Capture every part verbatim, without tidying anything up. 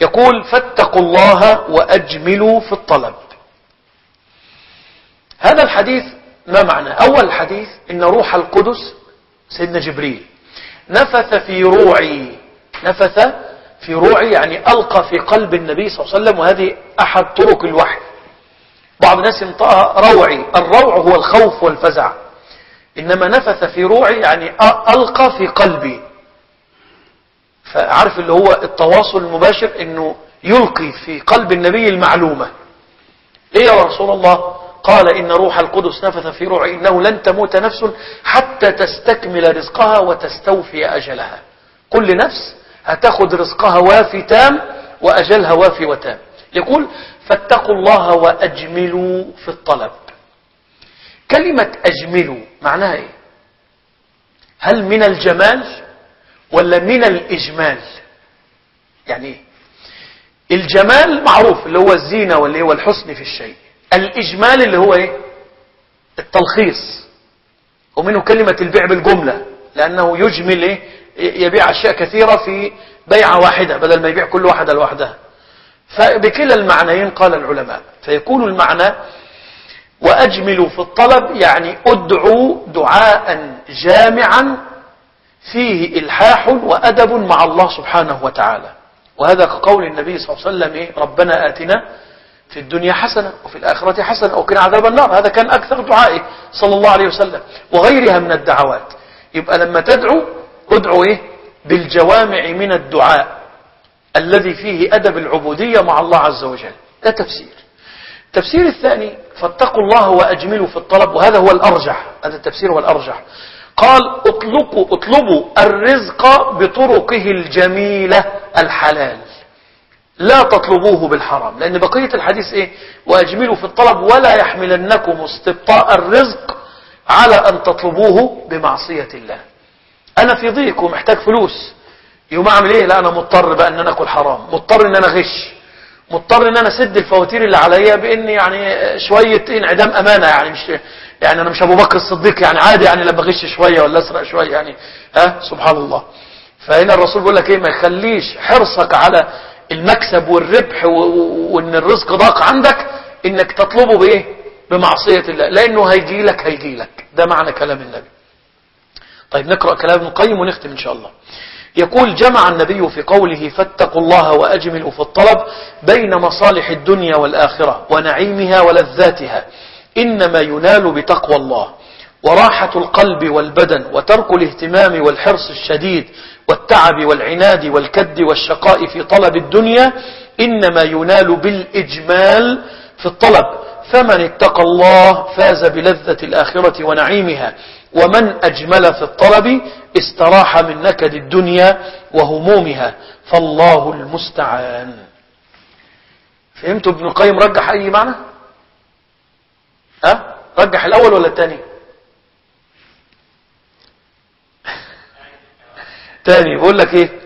يقول فاتقوا الله وأجملوا في الطلب. هذا الحديث ما معنى؟ أول الحديث إن روح القدس سيدنا جبريل نفث في روعي، نفث في روعي يعني ألقى في قلب النبي صلى الله عليه وسلم، وهذه أحد طرق الوحي. بعض الناس ينطقها روعي، الروع هو الخوف والفزع، إنما نفث في روعي يعني ألقى في قلبي. فعارف اللي هو التواصل المباشر، إنه يلقي في قلب النبي المعلومة. إيه يا رسول الله؟ قال إن روح القدس نفث في روعي إنه لن تموت نفس حتى تستكمل رزقها وتستوفي أجلها. كل نفس هتاخد رزقها وافي تام وأجلها وافي وتام. يقول فاتقوا الله وأجملوا في الطلب. كلمة أجملوا معناها إيه؟ هل من الجمال ولا من الإجمال؟ يعني إيه؟ الجمال معروف اللي هو الزينة واللي هو الحسن في الشيء. الإجمال اللي هو إيه؟ التلخيص. ومنه كلمة البيع بالجملة، لأنه يجمل إيه؟ يبيع أشياء كثيرة في بيعة واحدة بدل ما يبيع كل واحدة لوحدها. فبكلا المعنيين قال العلماء. فيكون المعنى وأجملوا في الطلب يعني أدعوا دعاء جامعا فيه إلحاح وأدب مع الله سبحانه وتعالى. وهذا كقول النبي صلى الله عليه وسلم إيه؟ ربنا آتنا في الدنيا حسنة وفي الآخرة حسنة أو قنا عذاب النار. هذا كان أكثر دعائه صلى الله عليه وسلم، وغيرها من الدعوات. يبقى لما تدعو ادعو إيه؟ بالجوامع من الدعاء الذي فيه أدب العبودية مع الله عز وجل. ده تفسير. التفسير الثاني فاتقوا الله وأجملوا في الطلب، وهذا هو الأرجح. هذا التفسير هو الأرجح. قال اطلقوا اطلبوا الرزق بطرقه الجميلة الحلال، لا تطلبوه بالحرام. لأن بقية الحديث إيه؟ وأجملوا في الطلب ولا يحملنكم استبطاء الرزق على أن تطلبوه بمعصية الله. أنا في ضيق ومحتاج فلوس، يوم أعمل إيه؟ لا أنا مضطر بقى أن أنا أكل حرام، مضطر أن أنا غش، مضطر أن أنا أسد الفواتير اللي عليا بإني يعني شوية انعدام أمانة. يعني مش يعني أنا مش أبو بكر الصديق يعني عادي يعني لما أغش شوية ولا أسرق شوية يعني ها سبحان الله. فهنا الرسول بيقول لك إيه؟ ما يخليش حرصك على المكسب والربح وإن الرزق ضاق عندك إنك تطلبه بإيه؟ بمعصية الله، لأنه هيجي لك هيجي لك. ده معنى كلام النبي. طيب نقرأ كلام ابن القيم ونختم إن شاء الله. يقول جمع النبي في قوله فاتقوا الله وأجملوا في الطلب بين مصالح الدنيا والآخرة ونعيمها ولذاتها. إنما ينال بتقوى الله، وراحة القلب والبدن، وترك الاهتمام والحرص الشديد والتعب والعناد والكد والشقاء في طلب الدنيا إنما ينال بالإجمال في الطلب. فمن اتقى الله فاز بلذة الآخرة ونعيمها، ومن أجمل في الطلب استراح من نكد الدنيا وهمومها، فالله المستعان. فهمتوا ابن القيم رجح أي معنى؟ أه؟ رجح الأول ولا الثاني؟ تاني. بقول لك إيه؟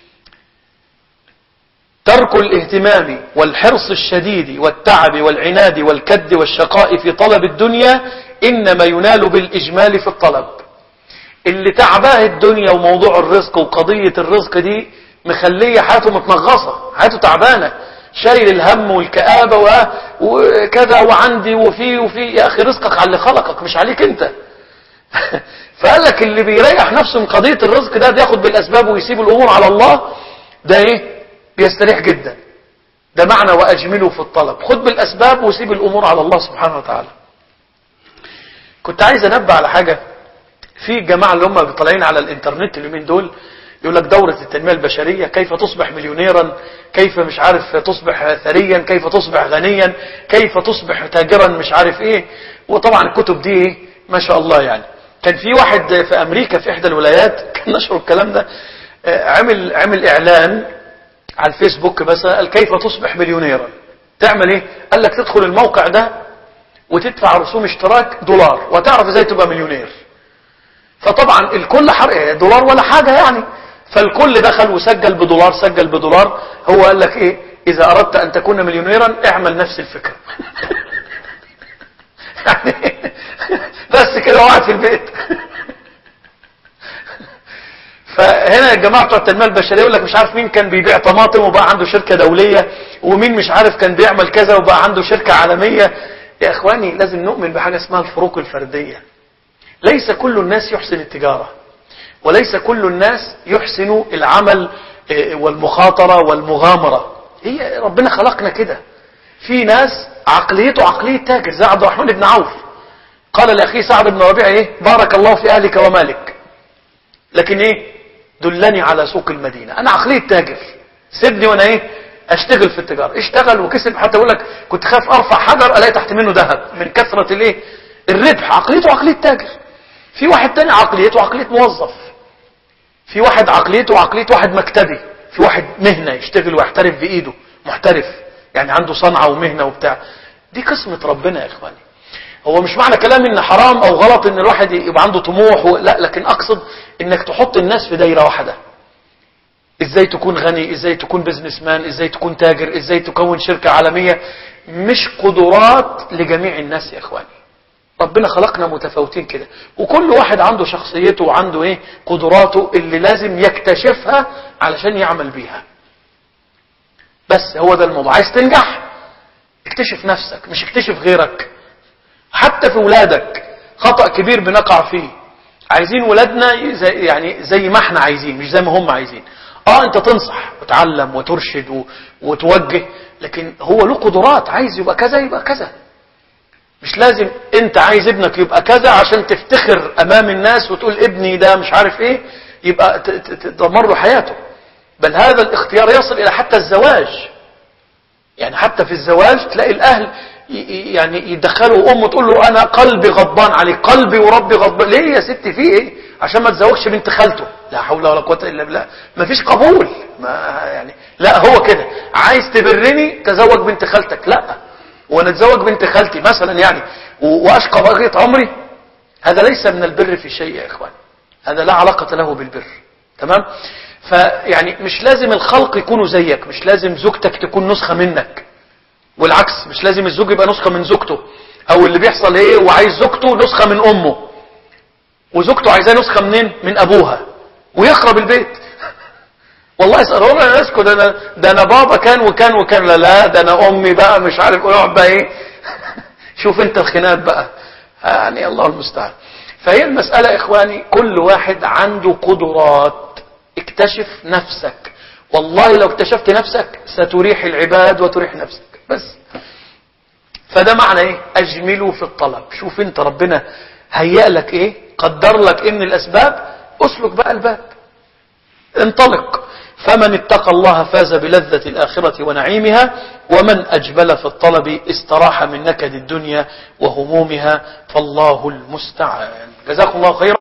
ترك الاهتمام والحرص الشديد والتعب والعناد والكد والشقاء في طلب الدنيا إنما ينال بالإجمال في الطلب. اللي تعباه الدنيا وموضوع الرزق وقضية الرزق دي مخلية حياته متنغصة، حياته تعبانة، شايل الهم والكآبة وكذا وعندي وفي وفي. يا أخي رزقك على اللي خلقك مش عليك أنت. فقال لك اللي بيريح نفسه من قضية الرزق ده بياخد بالأسباب ويسيب الأمور على الله، ده إيه؟ بيستريح جدا. ده معنى وأجملوا في الطلب، خد بالأسباب وسيب الأمور على الله سبحانه وتعالى. كنت عايز أنبه على حاجة. في الجماعة اللي هم بيطلعين على الانترنت اليومين دول يقول لك دورة التنمية البشرية، كيف تصبح مليونيرا، كيف مش عارف تصبح ثريا، كيف تصبح غنيا، كيف تصبح تاجرا مش عارف ايه. وطبعا الكتب دي ايه ما شاء الله. يعني كان في واحد في امريكا في احدى الولايات كان نشر الكلام ده، عمل عمل اعلان على الفيسبوك بس، قال كيف تصبح مليونيرا. تعمل ايه؟ قال لك تدخل الموقع ده وتدفع رسوم اشتراك دولار وتعرف ازاي تبقى مليونير. فطبعا الكل حرق دولار ولا حاجة يعني، فالكل دخل وسجل بدولار سجل بدولار. هو قال لك ايه؟ اذا اردت ان تكون مليونيرا اعمل نفس الفكرة. يعني بس كده وقعد في البيت. فهنا الجماعة بتوع التنمية البشرية يقول لك مش عارف مين كان بيبيع طماطم وبقى عنده شركة دولية، ومين مش عارف كان بيعمل كذا وبقى عنده شركة عالمية. يا اخواني لازم نؤمن بحاجة اسمها الفروق الفردية. ليس كل الناس يحسن التجارة، وليس كل الناس يحسن العمل والمخاطرة والمغامرة. هي ربنا خلقنا كده. في ناس عقليته عقلية تاجر زي عبد الرحمن بن عوف، قال لأخيه سعد بن ربيعة ايه؟ بارك الله في أهلك ومالك، لكن ايه؟ دلني على سوق المدينة. انا عقلية تاجر، سيبني وانا ايه؟ اشتغل في التجارة. اشتغل وكسب، حتى اقول لك كنت خاف ارفع حجر الاقي تحت منه ذهب من كثرة الايه؟ الربح. عقليته عقلية تاجر. في واحد تاني عقليته عقلية موظف. في واحد عقليته عقلية واحد مكتبي. في واحد مهنة يشتغل ويحترف بإيده، محترف يعني عنده صنعة ومهنة وبتاع. دي قسمة ربنا يا إخواني. هو مش معنى كلامي إن حرام أو غلط إن الواحد يبقى عنده طموح و... لا، لكن أقصد إنك تحط الناس في دايرة واحدة. إزاي تكون غني، إزاي تكون بزنس مان، إزاي تكون تاجر، إزاي تكون شركة عالمية. مش قدرات لجميع الناس يا إخواني. ربنا خلقنا متفاوتين كده، وكل واحد عنده شخصيته وعنده ايه؟ قدراته اللي لازم يكتشفها علشان يعمل بيها. بس هو ده الموضوع. عايز تنجح اكتشف نفسك، مش اكتشف غيرك. حتى في ولادك خطأ كبير بنقع فيه. عايزين ولادنا زي يعني زي ما احنا عايزين، مش زي ما هم عايزين. اه انت تنصح وتعلم وترشد و... وتوجه، لكن هو له قدرات، عايز يبقى كذا يبقى كذا. مش لازم انت عايز ابنك يبقى كذا عشان تفتخر امام الناس وتقول ابني ده مش عارف ايه، يبقى تدمر له حياته. بل هذا الاختيار يصل الى حتى الزواج. يعني حتى في الزواج تلاقي الاهل يعني يدخلوا امه تقول له انا قلبي غضبان عليك، قلبي وربي غضبان. ليه يا ستي في ايه؟ عشان ما تزوجش بنت خالته. لا حول ولا قوه الا بالله. ما فيش قبول. ما يعني لا، هو كده عايز تبرني تزوج بنت خالتك. لا، وانا اتزوج بنت خالتي مثلا يعني واشقى بقية عمري، هذا ليس من البر في شيء يا اخوان. هذا لا علاقة له بالبر. تمام؟ فيعني مش لازم الخلق يكونوا زيك، مش لازم زوجتك تكون نسخة منك، والعكس مش لازم الزوج يبقى نسخة من زوجته. او اللي بيحصل ايه؟ وعايز زوجته نسخة من امه، وزوجته عايزاه نسخة منين؟ من ابوها، ويخرب البيت. والله اسألوا لنا الناس ده انا ده انا بابا كان وكان وكان. لا لا، ده انا امي بقى مش عارف اقعد بقى ايه. شوف انت الخناقات بقى، يعني الله المستعان. فهي المسألة اخواني كل واحد عنده قدرات. اكتشف نفسك. والله لو اكتشفت نفسك ستريح العباد وتريح نفسك بس. فده معنى ايه؟ اجملوا في الطلب. شوف انت ربنا هيأ لك ايه، قدر لك ايه من الاسباب، اسلك بقى الباب، انطلق. فمن اتقى الله فاز بلذة الآخرة ونعيمها، ومن أجبل في الطلب استراح من نكد الدنيا وهمومها، فالله المستعان. جزاكم الله خيرا.